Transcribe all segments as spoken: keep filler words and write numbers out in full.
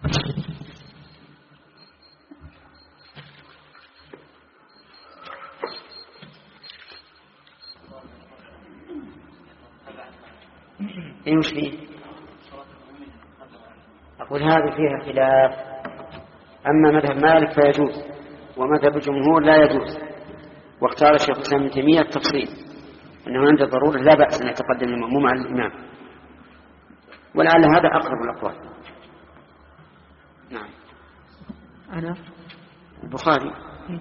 ايش فيه؟ أقول هذه فيها خلاف، أما مذهب مالك فيجوز ومذهب الجمهور لا يجوز، واختار الشيخ الإسلام ابن تيمية التفصيل أنه عند الضرورة لا بأس أن يتقدم المأموم على الإمام، ولعل هذا أقرب الأقوال. نعم. أنا البخاري.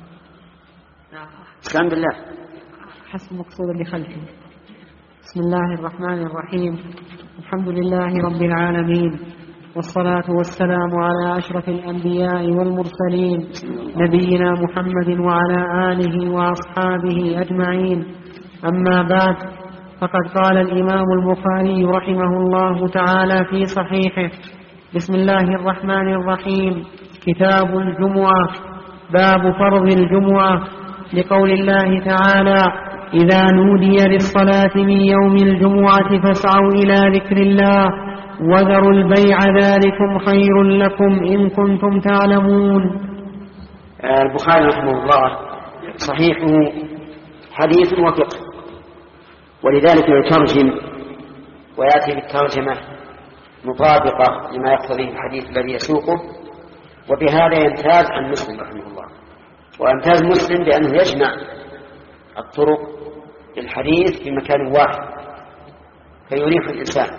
الحمد لله. حسب مقصود اللي خلفه. بسم الله الرحمن الرحيم. الحمد لله رب العالمين، والصلاة والسلام على أشرف الأنبياء والمرسلين نبينا محمد وعلى آله وأصحابه أجمعين. أما بعد، فقد قال الإمام البخاري رحمه الله تعالى في صحيحه: بسم الله الرحمن الرحيم، كتاب الجمعة، باب فرض الجمعة، لقول الله تعالى: إذا نودي للصلاة من يوم الجمعة فاسعوا إلى ذكر الله وذروا البيع ذلكم خير لكم إن كنتم تعلمون. البخاري رحمه الله صحيحه حديث وفقه، ولذلك يترجم ويأتي بالترجمة مطابقة لما يقتضيه الحديث الذي يسوقه، وبهذا يمتاز عن مسلم رحمه الله. ويمتاز مسلم بأنه يجمع الطرق للحديث في مكان واحد فيريح الإنسان،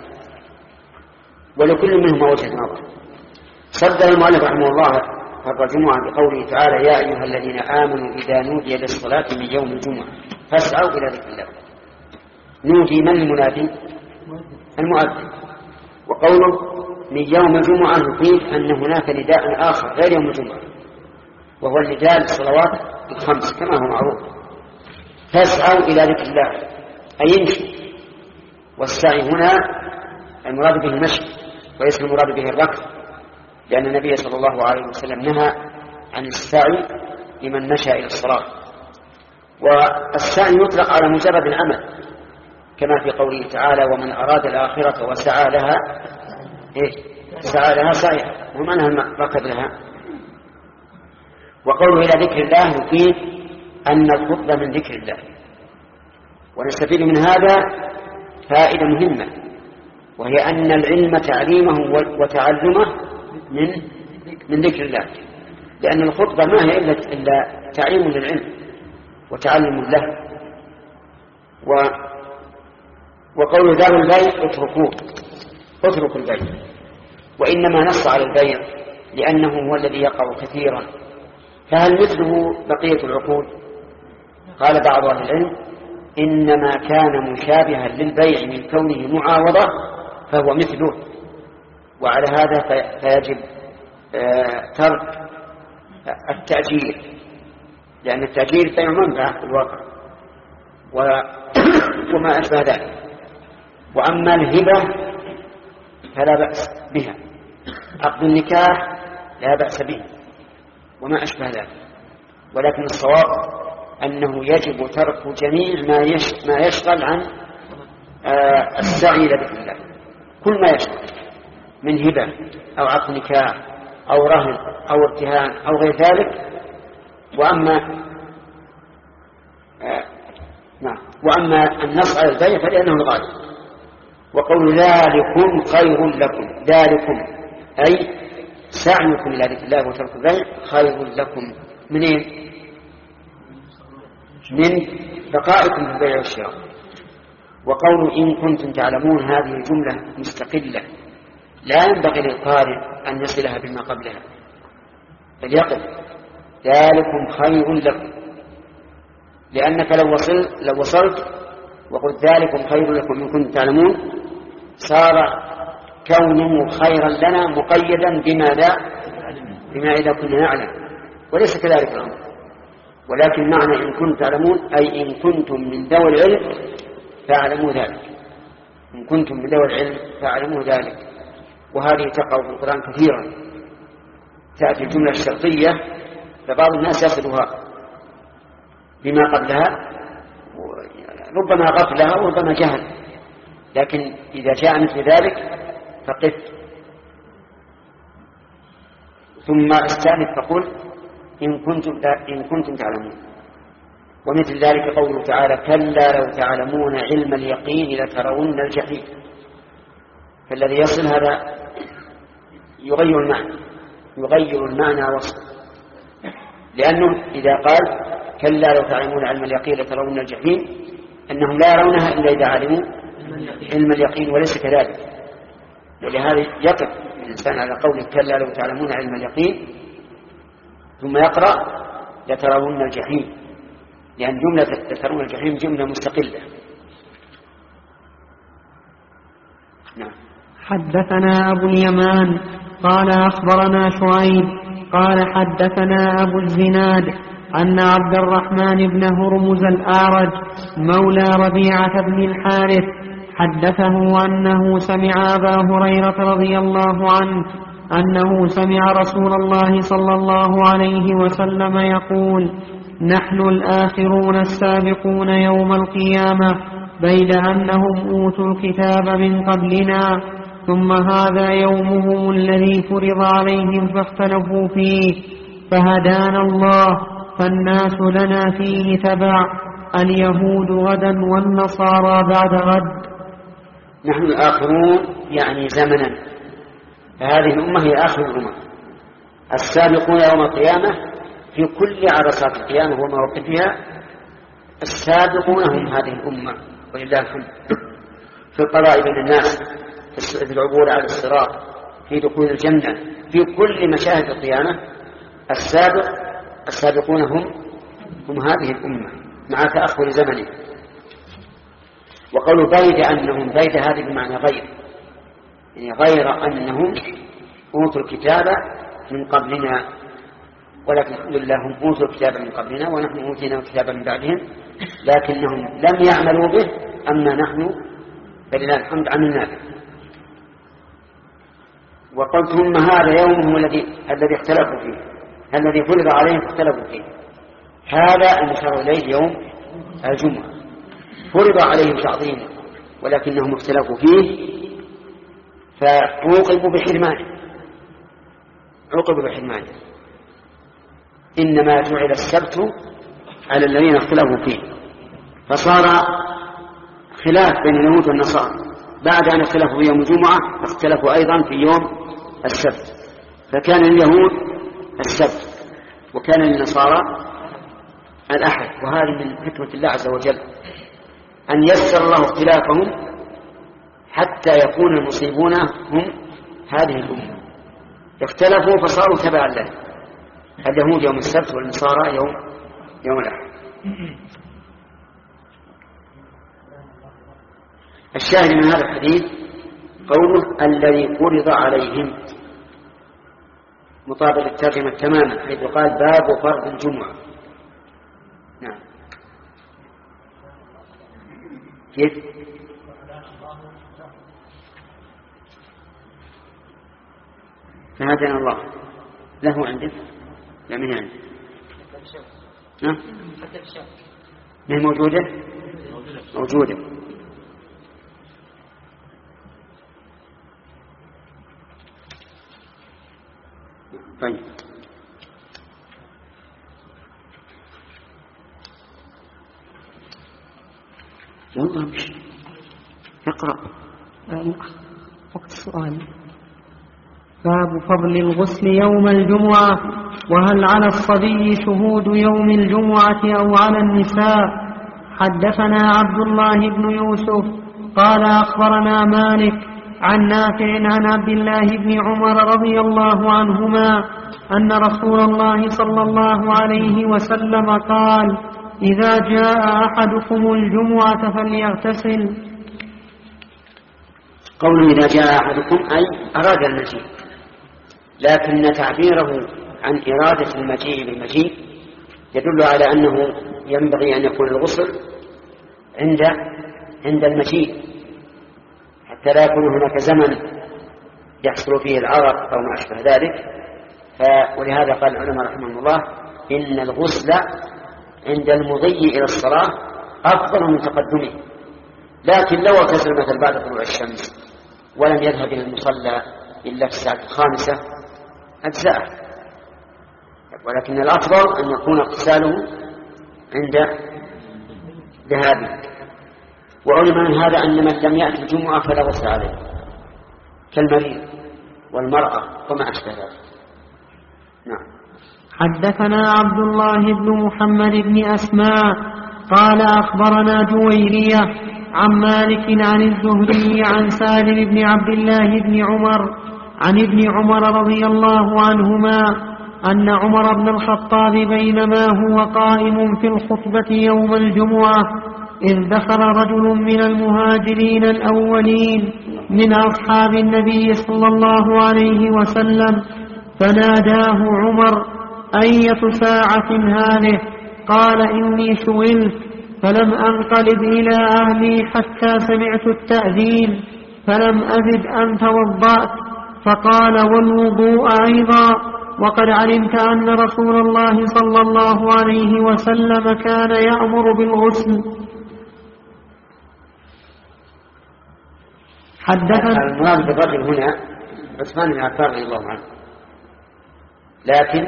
ولكل منهما وجهة نظر. صدر المؤلف رحمه الله فرض الجمعة بقوله تعالى: يا أيها الذين آمنوا إذا نودي للصلاة من يوم الجمعة فاسعوا إلى ذكر الله. نودي من المنادي؟ المؤذن. وقوله من يوم الجمعة يفيد أن هناك نداء آخر غير يوم الجمعة، وهو النداء للصلوات الخمس كما هو معروف. فاسعوا إلى ذكر الله أي يمشي، والسعي هنا المراد به المشي وليس المراد به الركض، لأن النبي صلى الله عليه وسلم نهى عن السعي لمن مشى إلى الصلاة. والسعي يطلق على مجرد العمل كما في قوله تعالى: ومن أراد الآخرة وسعى لها إيه؟ سعى لها سعيها، ومعنى الركض لها. وقوله إلى ذكر الله يفيد أن الخطبة من ذكر الله، ونستفيد من هذا فائدة مهمة، وهي أن العلم تعليمه وتعلمه من من ذكر الله، لأن الخطبة ما هي إلا, إلا تعليم للعلم وتعلم له. و وقول ذا البيع اتركوه، اتركوا البيع، وإنما نص على البيع لأنه هو الذي يقع كثيرا. فهل مثله بقية العقود؟ قال بعض أهل العلم: إنما كان مشابها للبيع من كونه معاوضة فهو مثله، وعلى هذا فيجب ترك التأجير، لأن التأجير بيع منفعة في الواقع وما أشبه ذلك. وأما الهبة فلا بأس بها، عقد النكاح لا بأس به وما أشبه ذلك، ولكن الصواب أنه يجب ترك جميع ما يشغل عن السعي لذكر الله، كل ما يشغل من هبة أو عقد نكاح أو رهن أو ارتهان أو غير ذلك. وأما نعم وأما النص على البيع فلأنه الغالب. وقول ذلكم خير لكم، ذلكم أي سعيكم إلى ذكر الله وترك البيع خير لكم. منين؟ من بقائكم في البيع والشراء. وقول إن كنتم تعلمون هذه الجملة مستقلة، لا ينبغي للقارئ أن يصلها بما قبلها، بل يقل ذلكم خير لكم، لأنك لو وصلت, لو وصلت وقلت ذلكم خير لكم إن كنتم تعلمون صار كونه خيرا لنا مقيدا بما لا بما إذا كنا نعلم، وليس كذلك الأمر. ولكن معنى إن كنتم تعلمون أي إن كنتم من ذوي العلم فاعلموا ذلك، إن كنتم من ذوي العلم فاعلموا ذلك. وهذه تقع في القرآن كثيرا، تأتي الجملة الشرطية فبعض الناس يصلها بما قبلها، ربما غفلها وربما جهل، لكن إذا جاء مثل ذلك فقف. ثم استأنف فقل إن كنتم, إن كنتم تعلمون. ومثل ذلك قوله تعالى كلا لو تعلمون علم اليقين لترون الجحيم. فالذي يصل هذا يغير المعنى يغير المعنى وصفه، لأنه إذا قال كلا لو تعلمون علم اليقين لترون الجحيم أنهم لا يرونها إلا إذا علموا علم اليقين، وليس كذلك. ولهذا يقف الإنسان على قول كلا لو تعلمون علم اليقين ثم يقرأ لترون الجحيم، لأن جملة لترون الجحيم جملة مستقلة. نعم. حدثنا أبو اليمان قال أخبرنا شعيب قال حدثنا أبو الزناد أن عبد الرحمن بن هرمز الأعرج مولى ربيعة بن الحارث حدثه أنه سمع أبا هريرة رضي الله عنه أنه سمع رسول الله صلى الله عليه وسلم يقول نحن الآخرون السابقون يوم القيامة بيد أنهم أوتوا الكتاب من قبلنا ثم هذا يومهم الذي فرض عليهم فاختلفوا فيه فهدانا الله فالناس لنا فيه تبع اليهود غدا والنصارى بعد غد. نحن الآخرون يعني زمنا، فهذه الأمة هي آخر الأمم السابقون يوم القيامة في كل عرصات القيامة ومواقفها. السابقون هم هذه الأمة ولله الحمد في القضاء بين الناس، في العبور على الصراط، في دخول الجنة، في كل مشاهد القيامة. السابق السابقون هم هم هذه الأمة مع تأخر زمنه. وقالوا بيد أنهم بيد هذه بمعنى غير، يعني غير أنهم أوتوا الكتاب من قبلنا، ولكن الحمد لله هم أوتوا الكتاب من قبلنا ونحن أوتينا الكتاب من بعدهم، لكنهم لم يعملوا به، أما نحن فلله الحمد عملنا به. وقلت ثم هذا يومهم الذي الذي اختلفوا فيه، الذي فرض عليهم فاختلفوا فيه. هذا المشار إليه يوم الجمعة فرض عليهم تعظيمه، ولكنهم اختلفوا فيه فعوقبوا بحرمانه عوقبوا بحرمانه إنما جعل السبت على الذين اختلفوا فيه، فصار خلاف بين اليهود والنصارى بعد أن اختلفوا في يوم الجمعة فاختلفوا أيضا في يوم السبت، فكان اليهود السبت وكان النصارى الأحد. وهذه من حكمة الله عز وجل أن يسر الله اختلافهم حتى يكون المصيبون هم هذه الأمة. اختلفوا فصاروا تبعا له، اليهود يوم السبت والنصارى يوم يوم الأحد. الشاهد من هذا الحديث قوله الذي فرض عليهم مطابق الترجمة تماما، حيث قال باب فرض الجمعة. نعم. كيف؟ فهدنا الله له عندك لا من عندك نعم ما هي موجودة موجودة طيب. والله مش اقرأ وقت السؤال. باب فضل الغسل يوم الجمعة، وهل على الصبي شهود يوم الجمعة أو على النساء؟ حدثنا عبد الله بن يوسف قال أخبرنا مالك عن نافع عن عبد الله بن عمر رضي الله عنهما أن رسول الله صلى الله عليه وسلم قال إذا جاء أحدكم الجمعة فليغتسل. قوله إذا جاء أحدكم أي أراد المجيء، لكن تعبيره عن إرادة المجيء بالمجيء يدل على أنه ينبغي أن يكون الغسل عند عند المجيء حتى لا يكون هناك زمن يحصل فيه العرق أو ما أشبه ذلك. ولهذا قال العلماء رحمهم الله إن الغسل عند المضي إلى الصلاة أفضل من تقدمه، لكن لو اغتسل مثل بعد طلوع الشمس ولم يذهب إلى المصلى إلا في الساعة الخامسة أجزاء ولكن الأفضل أن يكون اغتساله عند ذهابه. وعلم من هذا أن من لم يأتي الجمعة فلا غسل عليه كالمريض والمرأة وما أشبه ذلك. نعم. حدثنا عبد الله بن محمد بن أسماء قال أخبرنا جويرية عن مالك عن الزهري عن سالم بن عبد الله بن عمر عن ابن عمر رضي الله عنهما أن عمر بن الخطاب بينما هو قائم في الخطبة يوم الجمعة إذ دخل رجل من المهاجرين الأولين من أصحاب النبي صلى الله عليه وسلم فناداه عمر: أية ساعة هذه؟ قال: إني شغلت فلم أنقلب إلى أهلي حتى سمعت التأذين فلم أزد أن توضأت. فقال: والوضوء أيضا؟ وقد علمت أن رسول الله صلى الله عليه وسلم كان يأمر بالغسل. حدثنا المراد بالرجل هنا عثمان بن عفان رضي الله عنه، لكن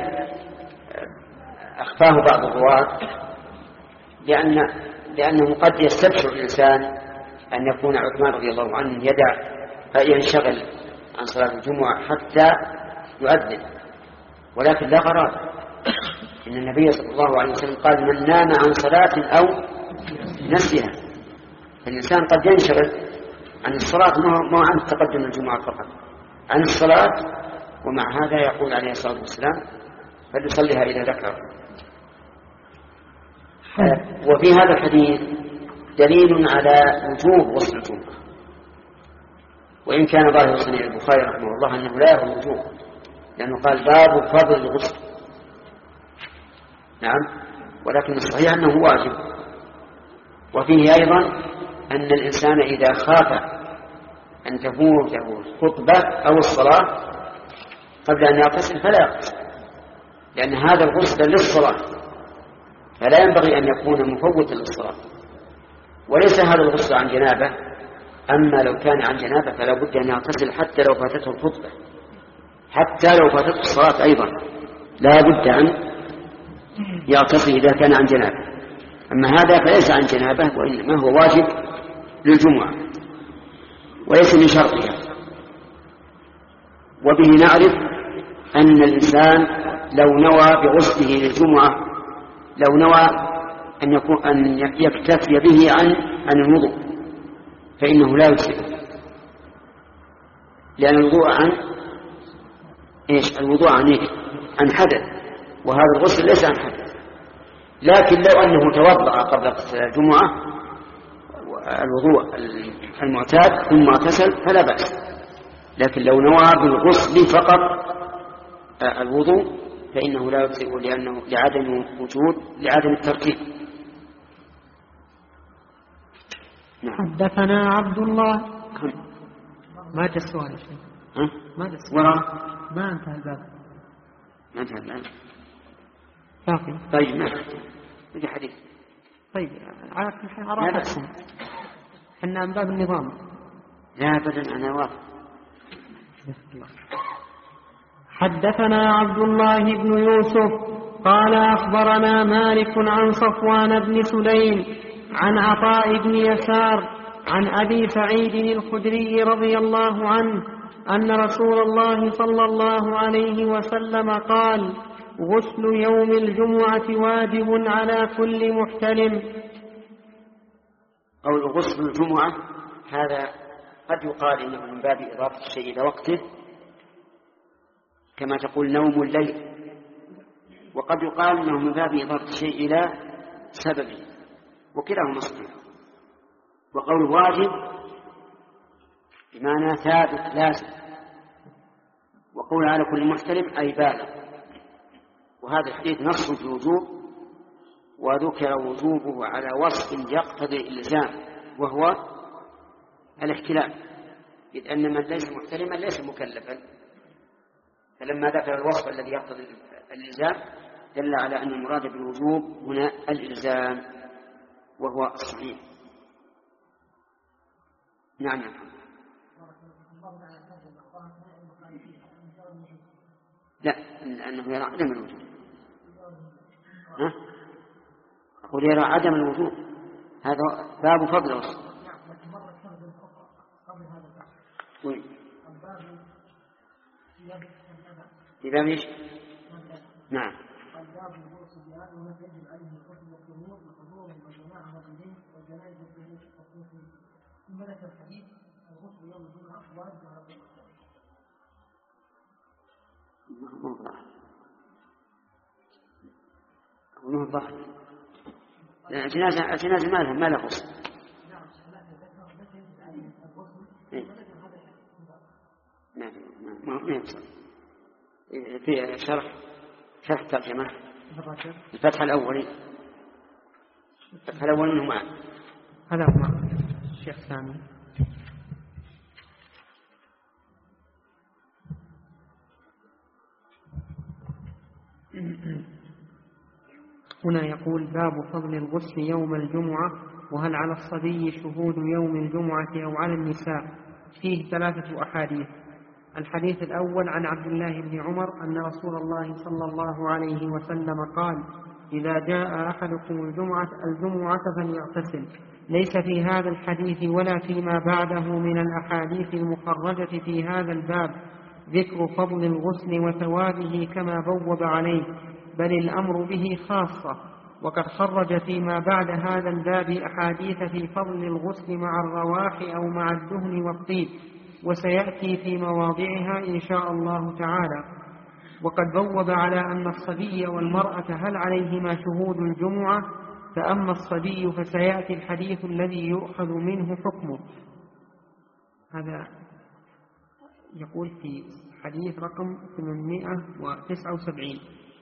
أخفاه بعض الرواة لأن لأنه قد يستبشر الإنسان أن يكون عثمان رضي الله عنه يدع ينشغل عن صلاة الجمعة حتى يؤذن، ولكن لا غرابة إن النبي صلى الله عليه وسلم قال: من نام عن صلاة أو نسيها. الإنسان قد ينشغل عن الصلاة ما عن تقدم الجمعة فقط، عن الصلاة، ومع هذا يقول عليه الصلاة والسلام: فليصليها إذا ذكر. وفي هذا الحديث دليل على وجوب غسل الجمعة، وإن كان ظاهر صنيع البخاري رحمه الله أنه لا يرى الوجوب، لأنه قال: باب فضل الغسل. نعم، ولكن الصحيح أنه واجب. وفيه أيضا أن الإنسان إذا خاف أن تفوته الخطبة أو الصلاة قبل أن يغتسل فلا يغتسل، لأن هذا الغسل للصلاة، فلا ينبغي أن يكون مفوتا للصلاة. وليس هذا الغسل عن جنابة، أما لو كان عن جنابة فلا بد أن يغتسل حتى لو فاتته الخطبة، حتى لو فاتته الصلاة أيضا لا بد أن يغتسل إذا كان عن جنابة. أما هذا فليس عن جنابة، وإنما هو واجب للجمعة وليس من شرطها. وبه نعرف أن الإنسان لو نوى بغسله للجمعة، لو نوى أن يكون أن يكتفي به عن عن الوضوء فإنه لا يجزئ، لأن الوضوء عن إيش؟ الوضوء عن إيش؟ عن حدث، وهذا الغسل ليس عن حدث. لكن لو أنه توضأ قبل الجمعة الوضوء المعتاد ثم اغتسل فلا بأس، لكن لو نوى بالغسل فقط الوضوء فإنه لا يجزئ، لأنه لعدم وجود لعدم الترتيب. نعم. حدثنا عبد الله. ما جاء السؤال شيء. ما جاء السؤال. ما انتهى الباب. ما انتهى الباب. باقي. طيب ما بدي حديث. طيب على كل حال أراكم حنا من باب النظام. لا أبدا أنا واضح. حدثنا عبد الله بن يوسف قال أخبرنا مالك عن صفوان بن سليم عن عطاء بن يسار عن أبي سعيد الخدري رضي الله عنه أن رسول الله صلى الله عليه وسلم قال: غسل يوم الجمعة واجب على كل محتلم. قول غسل الجمعة هذا قد يقال إنه من باب إضافة الشيء إلى وقته، كما تقول نوم الليل، وقد يقال إنه من باب إضافة الشيء إلى سببه، وكلاهما صحيح. وقول واجب بمعنى ثابت لازم، وقول على كل محتلم أي بالغ. وهذا الحديث نص في الوجوب، وذكر وجوبه على وصف يقتضي الإلزام وهو الاحتلام، إذ أن من ليس محتلما ليس مكلفا، فلما ذكر الوصف الذي يقتضي الإلزام دل على أن المراد بالوجوب هنا الإلزام، وهو الصحيح. نعم يا محمد. لا، أنه يرى عدم الوجوب. ها؟ أقول يرى عدم الوجوب، هذا باب فضل الغسل. في باب ايش؟ نعم. أقول ظاهر جنازة جنازة ما ما له غسل. ما ما ما يصل. في شرح شرح ترجمة الفتح الأولي الفتح الأولي منه معه هذا مع الشيخ سامي. هنا يقول باب فضل الغسل يوم الجمعة، وهل على الصبي شهود يوم الجمعة أو على النساء؟ فيه ثلاثة أحاديث. الحديث الأول عن عبد الله بن عمر أن رسول الله صلى الله عليه وسلم قال: إذا جاء أحدكم الجمعة الجمعة فليغتسل. ليس في هذا الحديث ولا فيما بعده من الأحاديث المخرجة في هذا الباب ذكر فضل الغسل وثوابه كما بوب عليه، بل الأمر به خاصة. وقد خرج فيما بعد هذا الباب أحاديث في فضل الغسل مع الرواح أو مع الدهن والطيب، وسيأتي في مواضعها إن شاء الله تعالى. وقد بوب على أن الصبي والمرأة هل عليهما شهود الجمعة، فأما الصبي فسيأتي الحديث الذي يؤخذ منه حكمه. هذا يقول في حديث رقم ثمانمائة وتسعة وسبعين.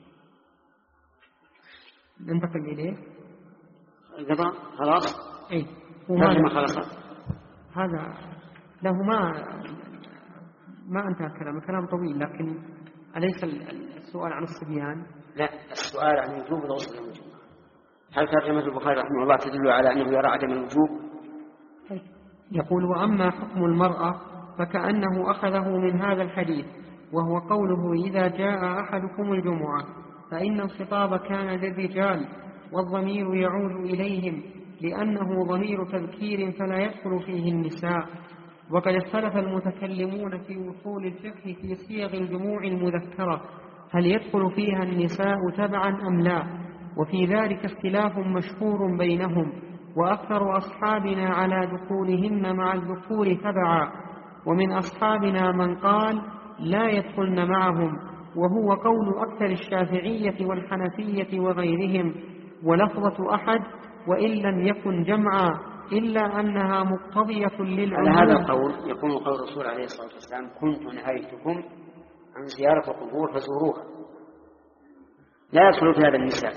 ننتقل إليه. القضاء خلاص. أي هذا خلاص. هذا له ما ما انتهى كلام كلام طويل، لكن أليس السؤال عن الصبيان؟ لا، السؤال عن وجوب الغسل يوم الجمعة. هل ترجمة البخاري رحمه الله تدل على أنه يرى عدم الوجوب؟ يقول: وأما حكم المرأة فكأنه أخذه من هذا الحديث، وهو قوله: إذا جاء أحدكم الجمعة، فإن الخطاب كان للرجال والضمير يعود إليهم لأنه ضمير تذكير فلا يدخل فيه النساء. وقد اختلف المتكلمون في أصول الفقه في صيغ الجموع المذكرة هل يدخل فيها النساء تبعا أم لا، وفي ذلك اختلاف مشهور بينهم، وأكثر أصحابنا على دخولهن مع الذكور تبعا، ومن أصحابنا من قال لا يدخلن معهم، وهو قول أكثر الشافعية والحنفية وغيرهم. ولفظة أحد وإن لم يكن جمعا إلا أنها مقتضية للعموم. على هذا القول يكون قول الرسول عليه الصلاة والسلام: كنت نهيتكم عن زيارة القبور فزوروها. لا يدخل في هذا النساء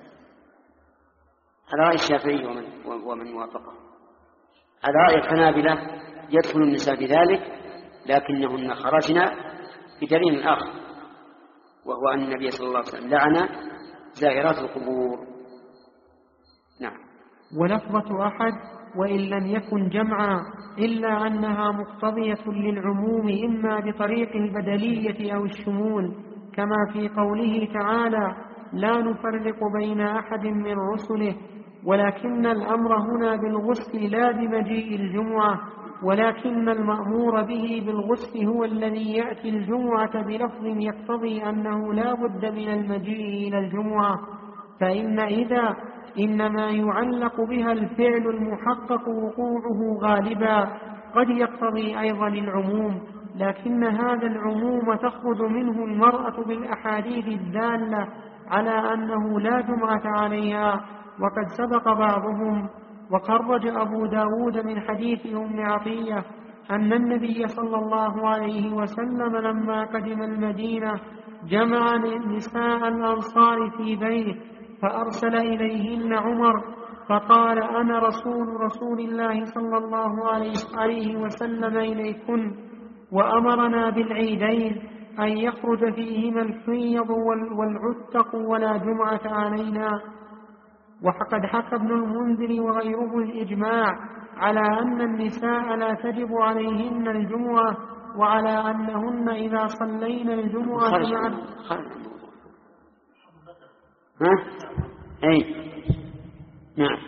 على رأي الشافعي ومن, ومن وافقه. على رأي الحنابلة يدخل النساء بذلك، لكنهن خرجنا بدليل آخر، وهو أن النبي صلى الله عليه وسلم لعن زائرات القبور. نعم. ولفظة أحد وإن لم يكن جمعا إلا أنها مقتضية للعموم، إما بطريق البدلية أو الشمول، كما في قوله تعالى: لا نفرق بين أحد من رسله. ولكن الأمر هنا بالغسل لا بمجيء الجمعة، ولكن المأمور به بالغسل هو الذي يأتي الجمعة بلفظ يقتضي أنه لا بد من المجيء إلى الجمعة، فإن إذا إنما يعلق بها الفعل المحقق وقوعه غالبا، قد يقتضي أيضا العموم، لكن هذا العموم تخرج منه المرأة بالأحاديث الدالة على أنه لا جمعة عليها. وقد سبق بعضهم وخرج أبو داود من حديث أم عطية أن النبي صلى الله عليه وسلم لما قدم المدينة جمع نساء الأنصار في بيت، فأرسل إليهن عمر فقال: أنا رسول رسول الله صلى الله عليه وسلم إليكن، وأمرنا بالعيدين أن يخرج فيهما الحيض والعتق ولا جمعة علينا. وقد حكى ابن المنذر وغيره الإجماع على أن النساء لا تجب عليهن الجمعة، وعلى أنهن إذا صلين الجمعة خرج. مع خرج. ها؟ أي نعم.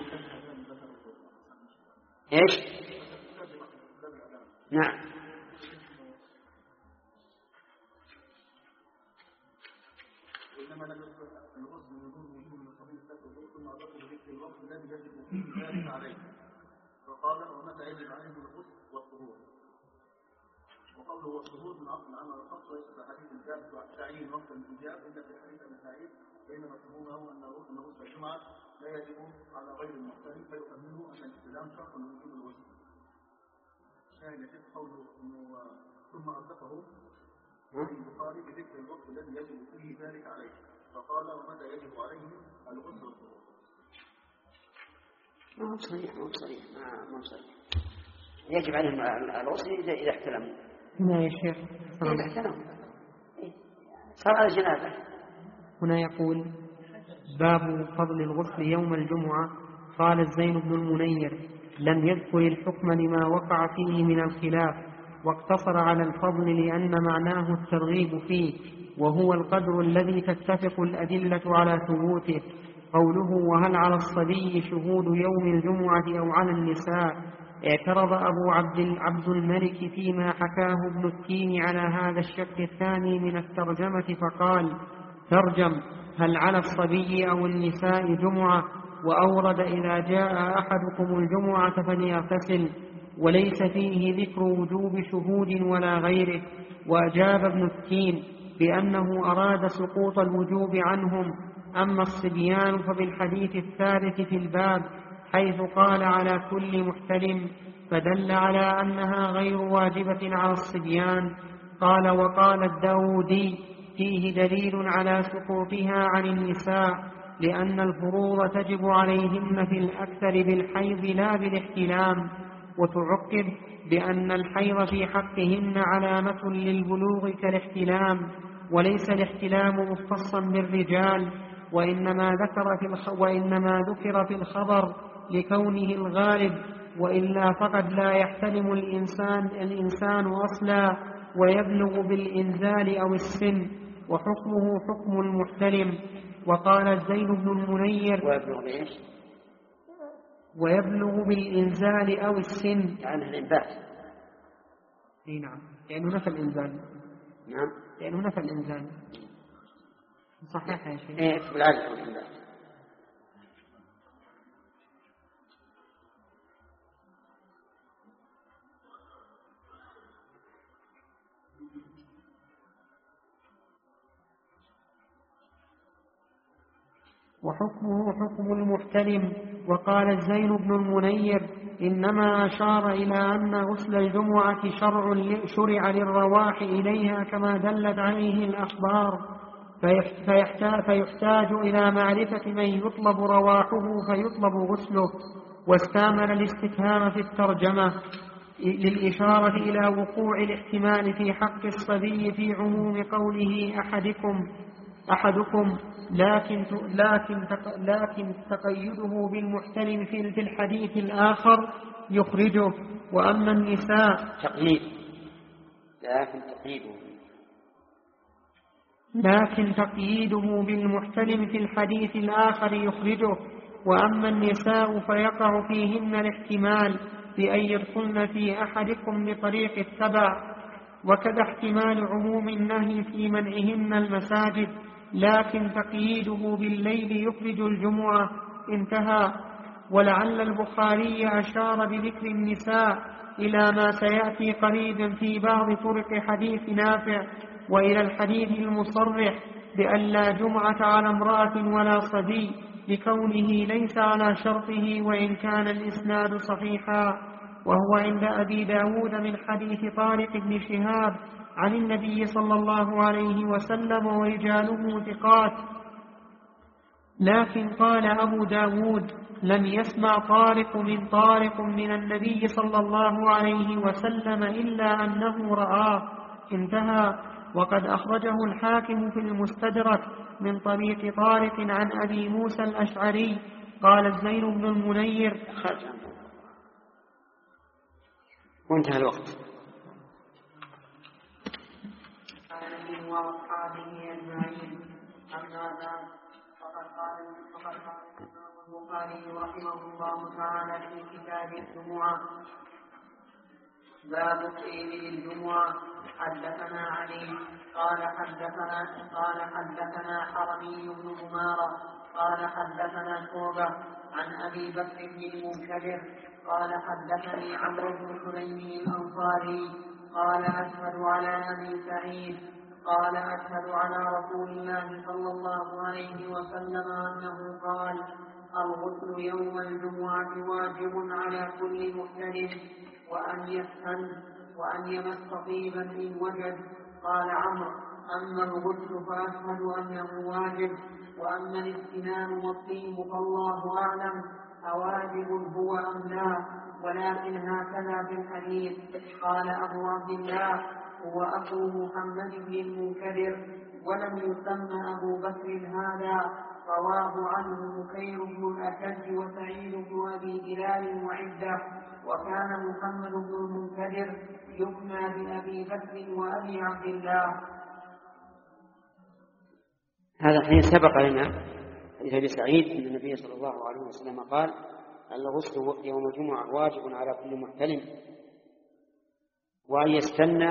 إيش؟ نعم. فقال ومتى يجب عليه الغسل والطهور. وقوله والطهور من اصل العمل الخاص ليس في حديث الجاب تعيين وقت الانجاب الا في حديث النسائي بينما مفهومه ان غسل الجمعه لا يجب على غير المحترم فيؤمنه ان الاستلام شرط من وجوب الغسل. شاهد يشد قوله انه ثم اردفه البخاري بذكر الوقت الذي يجب فيه ذلك عليه فقال ومتى يجب عليه الغسل والطهور. ما هو صحيح ما هو صحيح ما هو صحيح. يجب عليهم الغسل إذا احتلموا. هنا يا شيخ إذا احتلموا صار على جنابه. هنا يقول باب فضل الغسل يوم الجمعة. قال الزين بن المنير لم يذكر الحكم لما وقع فيه من الخلاف واقتصر على الفضل لأن معناه الترغيب فيه وهو القدر الذي تتفق الأدلة على ثبوته. قوله وهل على الصبي شهود يوم الجمعة أو على النساء. اعترض أبو عبد, عبد الملك فيما حكاه ابن التين على هذا الشق الثاني من الترجمة فقال ترجم هل على الصبي أو النساء جمعة وأورد إذا جاء أحدكم الجمعة فليغتسل وليس فيه ذكر وجوب شهود ولا غيره. وأجاب ابن التين بأنه أراد سقوط الوجوب عنهم. أما الصبيان فبالحديث الثالث في الباب حيث قال على كل محتلم فدل على أنها غير واجبة على الصبيان. قال وقال الداودي فيه دليل على سقوطها عن النساء لأن الفروض تجب عليهن في الأكثر بالحيض لا بالاحتلام. وتعقب بأن الحيض في حقهن علامة للبلوغ كالاحتلام وليس الاحتلام مختصا بالرجال وإنما ذكر في الخ... وإنما ذكر في الخبر لكونه الغالب وإلا فقد لا يحتلم الإنسان, الإنسان أصلا ويبلغ بالإنزال أو السن وحكمه حكم المحتلم. وقال الزين بن المنير ويبلغ بإيش؟ ويبلغ بالإنزال أو السن يعني الإنبات. اي نعم يعني نفى الإنزال. نعم يعني نفى الإنزال صحيح يا شيخ. ايه بالعدل والإنبات. وحكمه حكم المحتلم. وقال الزين بن المنير إنما أشار إلى أن غسل الجمعة شرع شرع للرواح إليها كما دلت عليه الأخبار فيحتاج, فيحتاج إلى معرفة من يطلب رواحه فيطلب غسله. واستعمل الاستفهام في الترجمة للإشارة إلى وقوع الاحتمال في حق الصبي في عموم قوله أحدكم أحدكم لكن لكن لكن تقيده بالمحتلم في الحديث الآخر يخرجه. وأما النساء تقييد لكن تقييده لكن تقييده بالمحتلم في الحديث الآخر يخرجه. وأما النساء فيقع فيهن الاحتمال بأن يدخلن في أحدكم بطريق التبع وكذا احتمال عموم النهي في منعهن المساجد لكن تقييده بالليل يخرج الجمعة. انتهى. ولعل البخاري أشار بذكر النساء إلى ما سيأتي قريبا في بعض طرق حديث نافع وإلى الحديث المصرح بأن لا جمعة على امرأة ولا صبي لكونه ليس على شرطه وإن كان الإسناد صحيحا. وهو عند أبي داود من حديث طارق بن شهاب عن النبي صلى الله عليه وسلم ورجاله ثقات. لكن قال أبو داود لم يسمع طارق من طارق من النبي صلى الله عليه وسلم إلا أنه رآه. انتهى. وقد أخرجه الحاكم في المستدرك من طريق طارق عن أبي موسى الأشعري. قال الزين بن المنير وانتهى الوقت. وأصحابه أجمعين. أما بعد وقد قال البخاري رحمه الله تعالى في كتاب الجمعة: باب الطيب للجمعة. حدثنا علي قال حدثنا قال حدثنا حرمي بن عمارة قال حدثنا شعبة عن أبي بكر بن المنكدر قال حدثني عمرو بن سليم الأنصاري قال أشهد على أبي سعيد قال أشهد على رسول الله صلى الله عليه وسلم أنه قال: الغسل يوم الجمعة واجب على كل محترم وأن يسخن وأن يمس طيبا إن وجد. قال عمرو: أما الغسل فأشهد أنه واجب، وأما الاستنان والطيب فالله أعلم أواجب هو أم لا، ولكن هكذا في الحديث. قال أبو عبد الله: هو أخو محمد بن المنكدر ولم يسمى أبو بكر هذا. رواه عنه بكير بن الأشج وسعيد بن أبي هلال وعدة. وكان محمد بن المنكدر يكنى بأبي بكر وأبي عبد الله. هذا الحين سبق لنا حديث أبي سعيد أن النبي صلى الله عليه وسلم قال: الغسل يوم الجمعة واجب على كل محتلم وأن يستنى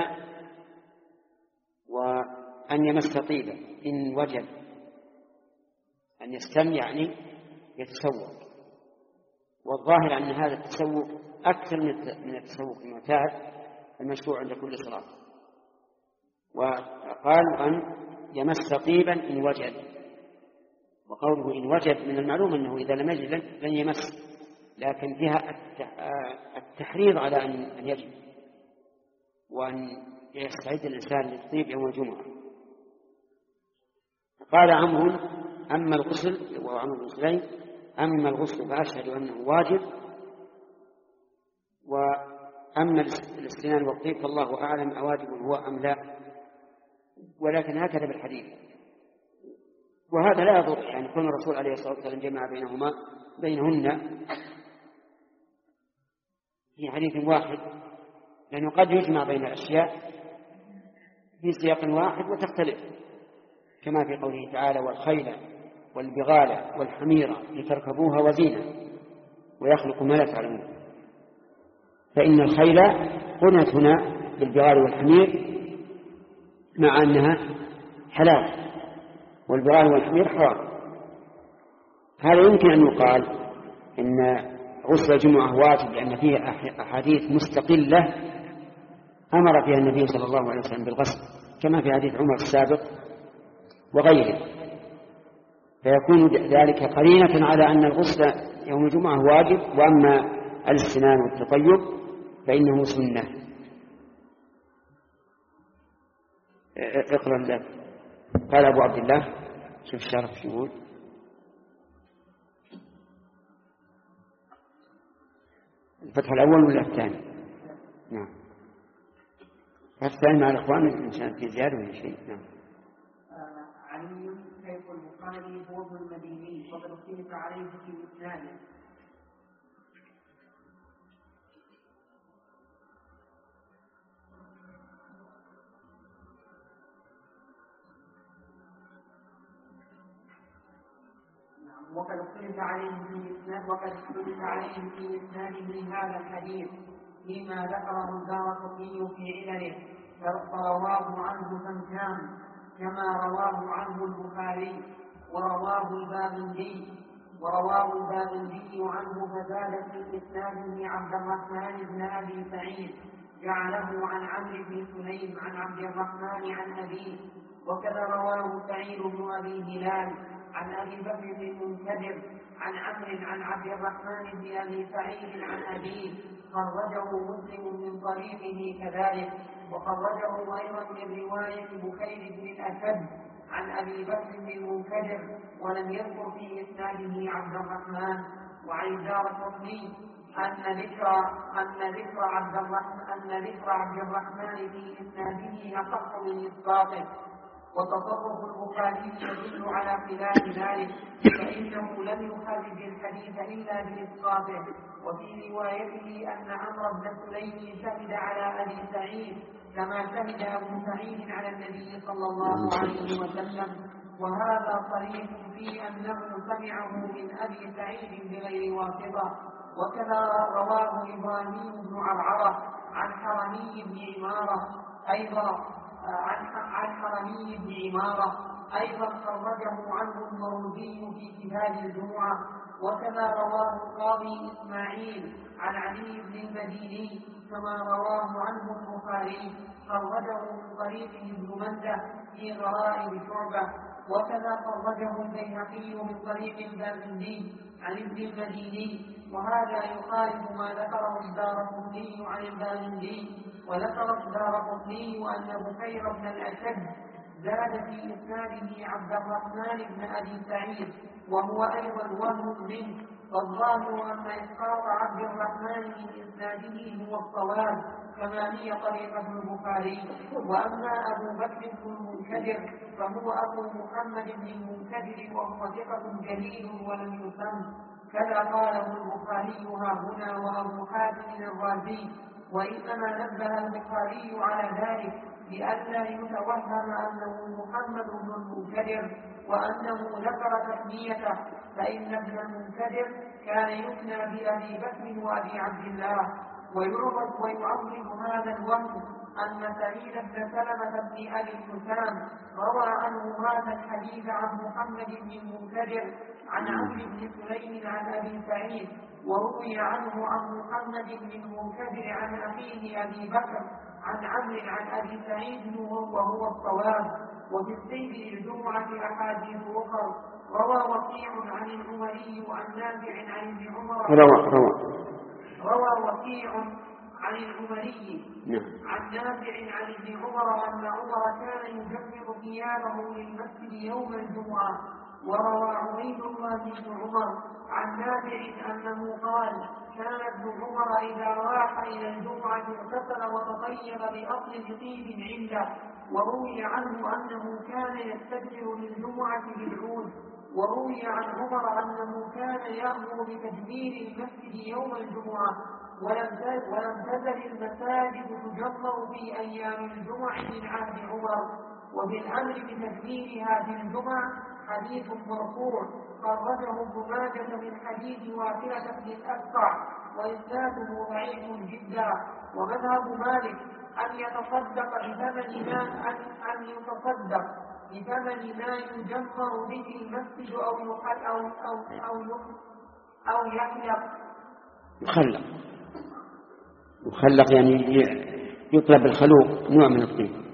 وأن يمس طيبا إن وجد. أن يستن يعني يتسوق، والظاهر أن هذا التسوق أكثر من التسوق المعتاد المشروع عند كل صلاة. وقال أن يمس طيبا إن وجد، وقوله إن وجد من المعلوم أنه إذا لم يجد لن يمس، لكن فيها التحريض على أن يجد وأن يستعد الإنسان للطيب يوم الجمعة. قال عمرو: أما الغسل، وهو عمرو بن سليم: أما الغسل فأشهد أنه واجب، وأما الاستنان والطيب فالله أعلم أواجب هو أم لا، ولكن هكذا بالحديث. وهذا لا يضر، يعني كون الرسول عليه الصلاة والسلام جمع بينهما بينهن في حديث واحد، لأنه قد يجمع بين الأشياء في سياق واحد وتختلف، كما في قوله تعالى: والخيل والبغال والحمير لتركبوها وزينة ويخلق ما لا تعلمون. فإن الخيل قرنت هنا بالبغال والحمير مع أنها حلال، والبغال والحمير حرام. هذا يمكن أن يقال إن غسل الجمعة واجب لأن فيه أحاديث مستقلة أمر فيها النبي صلى الله عليه وسلم بالغسل، كما في حديث عمر السابق وغيره، فيكون ذلك قرينة على أن الغسل يوم الجمعة واجب، وأما الاستنان والتطيب فإنه سنة. اقرأ لك. قال أبو عبد الله: شوف الشرف شو يقول. الفتح الأول ولا الثاني؟ نعم، الثاني مع الإخوان إنسان في زيادة ولا شيء. نعم. علي شيخ البخاري هو ابن المديني، وقد اختلف عليه في إسناده. وقد اختلف عليه في إسناد وقد اختلف عليه في إسناده هذا الحديث فيما ذكره الدارقطني في علله، فرواه عنه فمكان كما رواه عنه البخاري، ورواه البابندي ورواه البابندي عنه فزاد في إسناده عبد الرحمن بن أبي سعيد جعله عن عمرو بن سليم عن عبد الرحمن عن أبيه، وكذا رواه سعيد بن أبي هلال عن أبي بكر بن المنكدر عن عمرو عن عبد الرحمن بن أبي سعيد عن أبيه، خرجه مسلم من طريقه كذلك، وخرجه أيضا من رواية بكير بن الأشد عن أبي بكر بن المنكدر، ولم يذكر في إسناده عبد الرحمن. وعن الدارقطني أن ذكر أن ذكر عبد الرحمن أن ذكر عبد الرحمن في إسناده أصح من إسقاطه، وتصرف البخاري يدل على خلاف ذلك، فإنه لم يخرج الحديث إلا بإسقاطه. وفي روايته أن عمرو بن سليم شهد على أبي سعيد كما شهد أبو سعيد على النبي صلى الله عليه وسلم، وهذا صريح في أنه سمعه من أبي سعيد بغير واسطة. وكذا رواه إبراهيم بن عرعرة عن حرمي بن عمارة أيضا عن عن حرمي بن عمارة أيضا خرجه عنه المروزي في كتاب الجمعة. وكذا رواه القاضي إسماعيل عن علي بن المديني كما رواه عنه البخاري، خرجه من طريق ابن منده في غرائب شعبة. وكذا خرجه البيهقي من طريق الباقلي عن ابن المديني، وهذا يخالف ما ذكره الدارقطني عن الباقلي. وذكر الدارقطني أن بكير بن الأشد زاد في إسناده عبد الرحمن بن أبي سعيد، وهو أيضا وهم منه، فالظاهر أن إسقاط عبد الرحمن من إسناده هو الصواب كما هي طريقة البخاري. وأما أبو بكر بن المنكدر فهو أبو محمد بن المنكدر، وهو ثقة جليل ولم يسم، كذا قاله البخاري ها هنا وأبو حاتم الرازي. وإنما نبه البخاري على ذلك لئلا يتوهم أنه محمد بن المنكدر وأنه ذكر تسميته، فإن ابن المنكدر كان يثنى بأبي بكر وأبي عبد الله. ويعرف ويعظم هذا الوهم أن سعيد بن سلمة بن أبي الحسام روى عنه هذا الحديث عن محمد بن المنكدر عن عمرو بن سليم عن أبي سعيد، وروي عنه عن محمد بن المنكدر عن أخيه أبي بكر عن عمرو عن أبي سعيد وهو الصواب. وفي السيد للجمعة أحاديث أخرى. روى وكيع عن العمري عن نافع عن ابن عمر روى روى روى وكيع عن العمري عن نافع عن ابن عمر أن عمر كان يجمع ثيابه للمسجد يوم الجمعة. وروى عبيد الله بن عمر عن نافع أنه قال كان ابن عمر إذا راح إلى الجمعة اغتسل وتطيب بأطيب طيب عنده. وروي عنه أنه كان يستدبر للجمعة بالعود. وروي عن عمر أنه كان يأمر بتدبير المسجد يوم الجمعة، ولم تزل المساجد تجمر في أيام الجمع من عهد عمر. وبالأمر بتدبيرها في الجمع حديث مرفوع خرجه ابن ماجه من حديث واثلة بن الأسقع وإسناده ضعيف جدا. ومذهب مالك أن يتصدق بثمن ما أن يتصدق بثمن ما يجمر به المسجد أو يحل أو أو أو أو يحلق يخلق يخلق يعني يطلب الخلوق نوع من الطين.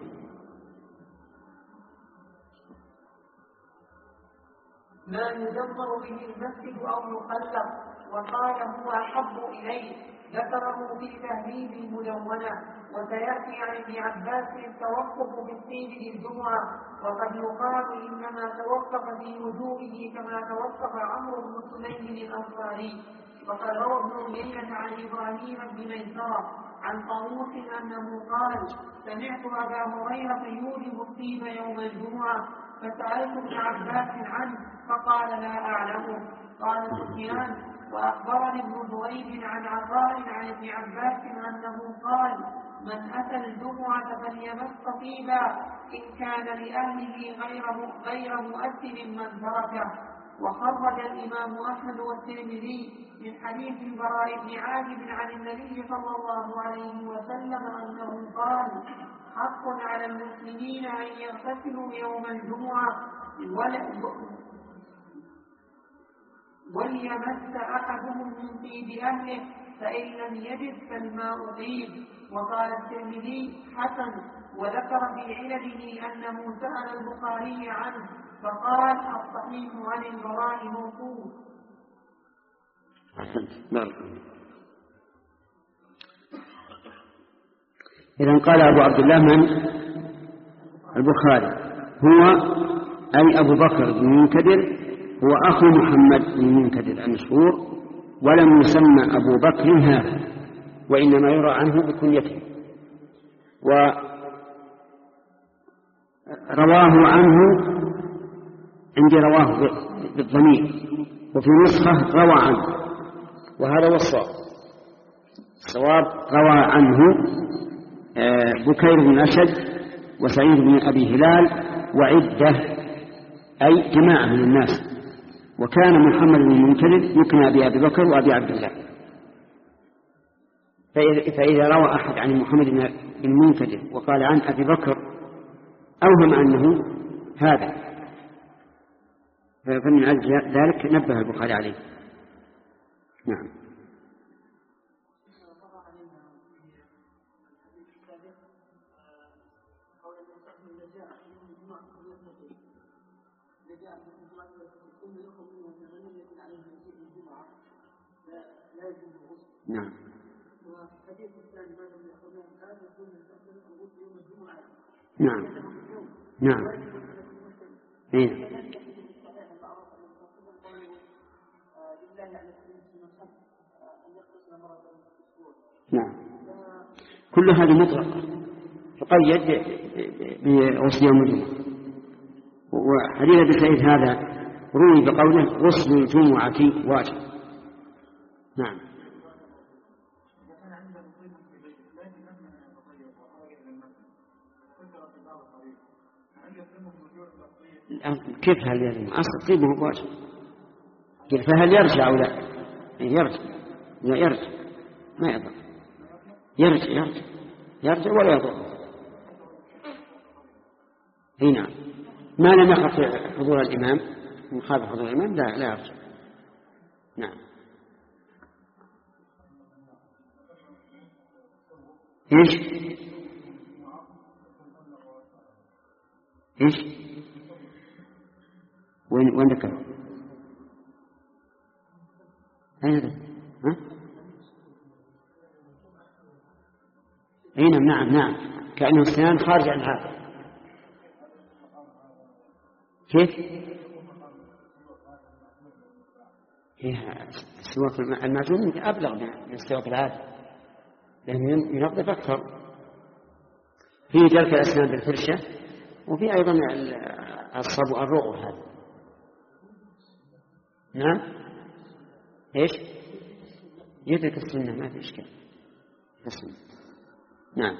ما يدمر به المسجد أو يخلق. وقال هو أحب إليه، ذكره في تهذيب المدونة. وسيأتي عن ابن عباس التوقف في الطين للجمعة، وقد يقال إنما توقف في وجوبه كما توقف عمرو بن سليم الأنصاري. وقد روى ابن ليلة عن إبراهيم بن ميسرة عن طاووس أنه قال سمعت أبا هريرة يوجب الطين يوم الجمعة، فسألت ابن عباس عنه فقال لا أعلمه. قال سفيان وأخبرني ابن دريد عن عطاء عن ابن عباس أنه قال من أتى الجمعة فليمس طيبا إن كان لأهله غير غير مؤثر من تركه. وخرج الإمام أحمد والترمذي من حديث البراء بن عازب عن النبي صلى الله عليه وسلم أنه قال حق على المسلمين أن يغتسلوا يوم الجمعة وليمس أحدهم من طيب أهله فإن لم يجد فالماء طيب. وقال الترمذي حسن، وذكر في علله أنه سأل البخاري عنه فقال الصحيح عن البراء موقوف. إذن قال أبو عبد الله من البخاري هو أي أبو بكر بن المنكدر هو أخو محمد بن المنكدر المشهور، ولم يسمى أبو بكر هذا، وإنما يرى عنه بكنيته. ورواه عنه عندي رواه بالضمير، وفي نسخة روى عنه، وهذا هو الصواب. الصواب روى عنه بكير بن أسد وسعيد بن أبي هلال وعدة أي جماعة من الناس. وكان محمد بن المنكدر يكنى بأبي بكر وأبي عبد الله. فإذا روى أحد عن محمد بن المنكدر وقال عن أبي بكر أوهم أنه هذا، فمن أجل ذلك نبه البخاري عليه. نعم. نعم. نعم. نعم. إيه؟ نعم. كل هذه مطلقة تقيد بغسل يوم الجمعة. وحديث أبي سعيد هذا روي بقوله غسل الجمعة واجب. نعم. كيف هل يلزم؟ أصل طيبه واجب. كيف فهل يرجع أو لا؟ يرجع. لا يرجع ما يضر. يرجع يرجع يرجع ولا يضر. هنا ما لم يخف حضور الإمام، من خاف حضور الإمام لا لا يرجع. نعم. إيش إيش وين وين ذكر؟ أين ذا؟ ها؟ أين؟ نعم نعم كأنه السنان خارج عن هذا. كيف؟ السواك المعجون أبلغ من السواك العادي لأنه ينظف أكثر. فيه دلك الأسنان بالفرشة وفي أيضا الصبو الرغو هذا. نعم. إيش؟ يدرك السنة ما في إشكال. السنة. نعم.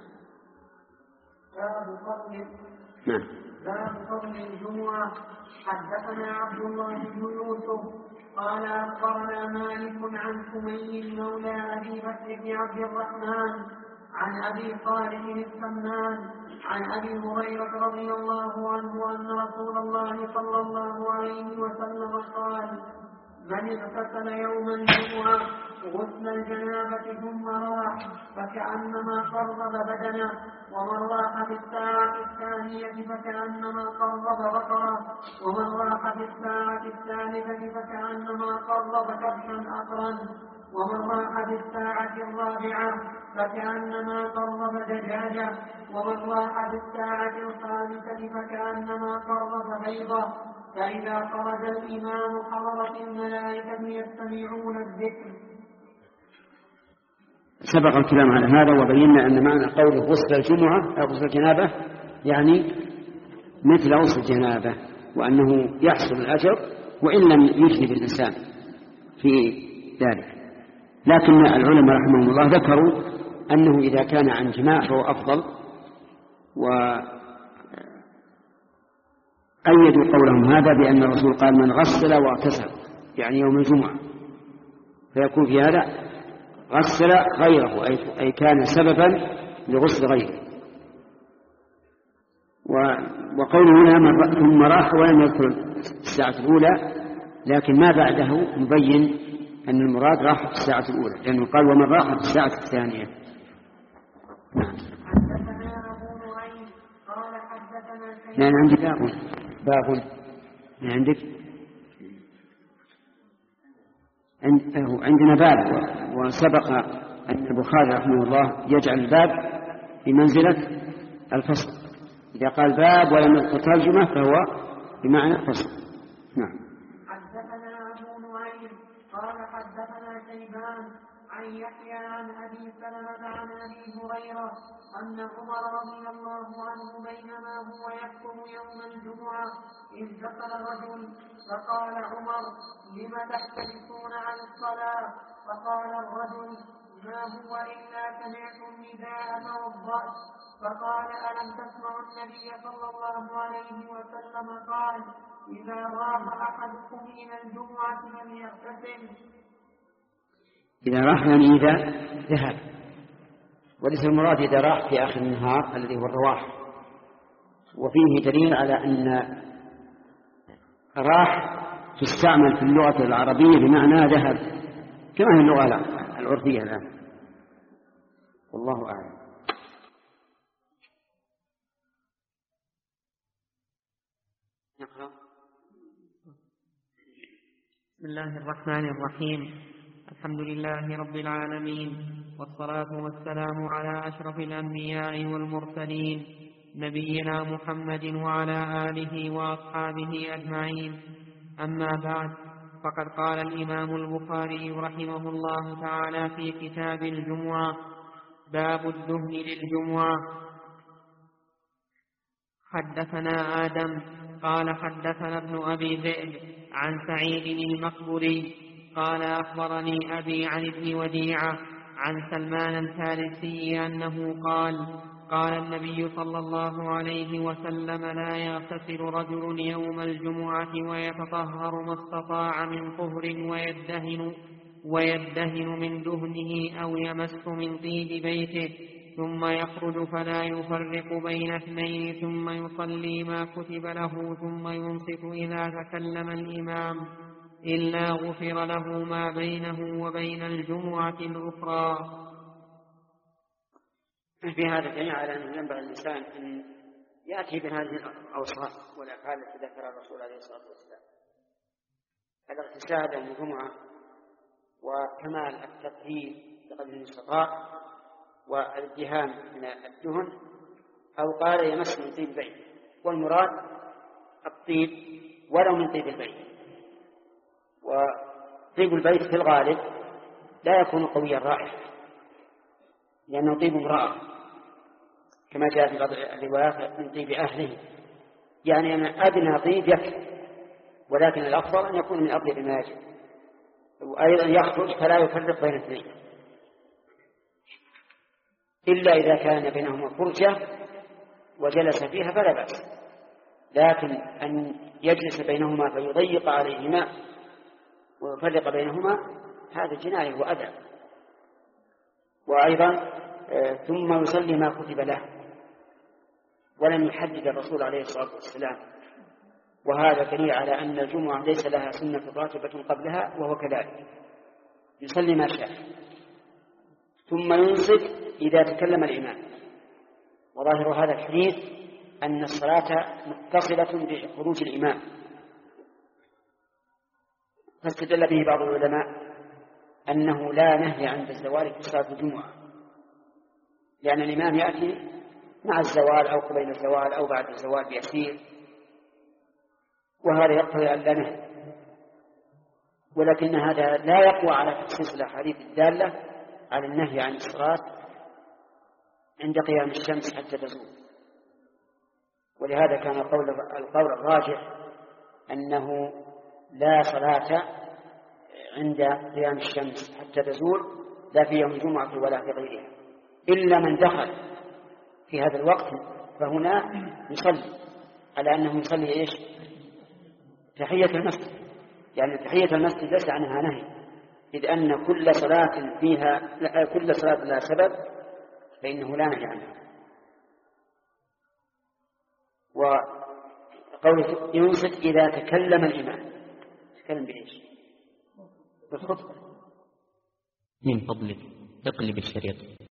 باب فضل نعم. باب فضل الجمعة. حدثنا عبد الله بن يوسف قال أخبرنا مالك عن سمي مولى أبي بكر بن عبد الرحمن عن أبي صالح السمان عن أبي هريرة رضي الله عنه أن رسول الله صلى الله عليه وسلم قال: من اغتسل يوم الجمعة غسل الجنابة ثم راح فكأنما قرب بدنه، ومن راح في الساعة الثانية فكأنما قرب بقرة، ومن راح في الساعة الثالثة فكأنما قرب كبشا أقرا، ومن راح في الساعة الرابعة فكأنما قرب دجاجة، ومن راح في الساعة الخامسة فكأنما قرب بيضة. فإذا خرج الإمام حضرت الملائكة يستمعون الذكر. سبق الكلام على هذا وبينا أن معنى قوله غسل الجمعة أو غسل الجنابة يعني مثل غسل الجنابة، وأنه يحصل الأجر وإن لم يجنب الإنسان في ذلك. لكن العلماء رحمهم الله ذكروا أنه إذا كان عن جماع فهو أفضل، وأيدوا قولهم هذا بأن الرسول قال: من غسل واغتسل، يعني يوم الجمعة، فيكون في هذا غسل غيره أي كان سببا لغسل غيره. وقوله هنا ثم راح ولم يذكر الساعة الأولى، لكن ما بعده مبين أن المراد راح في الساعة الأولى، لأنه قال: ومن راح في الساعة الثانية. حدثنا أبو نعيم قال حدثنا سيد. يعني عندي باب باب يعني عندك عندنا باب، وسبق أن البخاري رحمه الله يجعل الباب بمنزلة الفصل. إذا قال باب ولم يذكر ترجمة فهو بمعنى فصل. نعم. حدثنا أبو نعيم قال حدثنا شيبان عن يحيى عن أبي سلمة عن أبي هريرة أن عمر رضي الله عنه بينما هو يخطب يوم الجمعة إذ دخل رجل فقال عمر: لم تحتجسون عن الصلاة؟ فقال الرجل: ما هو إلا سمعتم نداء توضأت. فقال ألم تسمعوا النبي صلى الله عليه وسلم قال إذا راح أحدكم إلى الجمعة فليغتسل. إذا راح يعني إذا ذهب، وليس المراد إذا راح في آخر النهار الذي هو الرواح. وفيه دليل على أن راح تستعمل في اللغة العربية بمعنى ذهب كما هي اللغة العرفية الآن، والله أعلم. بسم الله الرحمن الرحيم. الحمد لله رب العالمين، والصلاة والسلام على أشرف الأنبياء والمرسلين نبينا محمد وعلى آله وأصحابه أجمعين. أما بعد، فقد قال الإمام البخاري رحمه الله تعالى في كتاب الجمعة: باب الدهن للجمعة. حدثنا آدم قال حدثنا ابن أبي ذئب عن سعيد المقبري قال أخبرني أبي عن ابن وديعة عن سلمان الفارسي أنه قال قال النبي صلى الله عليه وسلم: لا يغتسل رجل يوم الجمعة ويتطهر ما استطاع من طهر ويدهن, ويدهن من دهنه أو يمس من طيب بيته ثم يخرج فلا يفرق بين اثنين ثم يصلي ما كتب له ثم ينصت إذا تكلم الإمام إلا غفر له ما بينه وبين الجمعة الأخرى. في هذا دليل على أنه ينبغي الإنسان أن يأتي بهذه الأوصاف والأفعال التي ذكرها الرسول عليه الصلاة والسلام: الاغتسال يوم الجمعة، وكمال التطهير بقدر المستطاع، والادهان من الدهن، أو قال يمس من طيب البيت، والمراد الطيب ولو من طيب البيت. وطيب البيت في الغالب لا يكون قوي الرائحة لأنه طيب امرأة كما جاء في بعض الروايات من طيب أهله، يعني أن أدنى طيب يكفي، ولكن الأفضل أن يكون من أطيب ما يجب. وأيضا يخرج فلا يفرق بين اثنين إلا إذا كان بينهما فرجة وجلس فيها فلا بأس، لكن أن يجلس بينهما فيضيق عليهما ويفرق بينهما هذا جناية وأذى. وأيضا ثم يصلي ما كتب له، ولم يحدد الرسول عليه الصلاة والسلام، وهذا دليل على أن الجمعة ليس لها سنة راتبة قبلها، وهو كذلك يصلي ما شاء ثم ينصت إذا تكلم الإمام. وظاهر هذا الحديث أن الصلاة متصلة بخروج الإمام، فاستدل به بعض العلماء أنه لا نهي عند الزوال في صلاة الجمعة، لأن الإمام يأتي مع الزوال أو قبيل الزوال أو بعد الزوال بيسير، وهذا يقتضي أن لا نهي. ولكن هذا لا يقوى على تخصيص الأحاديث الدالة على النهي عن الصلاة عند قيام الشمس حتى تزول. ولهذا كان القول, القول الراجح أنه لا صلاة عند قيام الشمس حتى تزول، لا في يوم الجمعة ولا في غيرها، إلا من دخل في هذا الوقت فهنا يصلي على أنه يصلي إيش؟ تحية المسجد، يعني تحية المسجد ليس عنها نهي، إذ أن كل صلاة فيها كل صلاة لها سبب فإنه لا نهي عنها. وقوله ينصت إذا تكلم الإمام، تكلم بإيش؟ بالخطبة. من فضلك اقلب الشريط.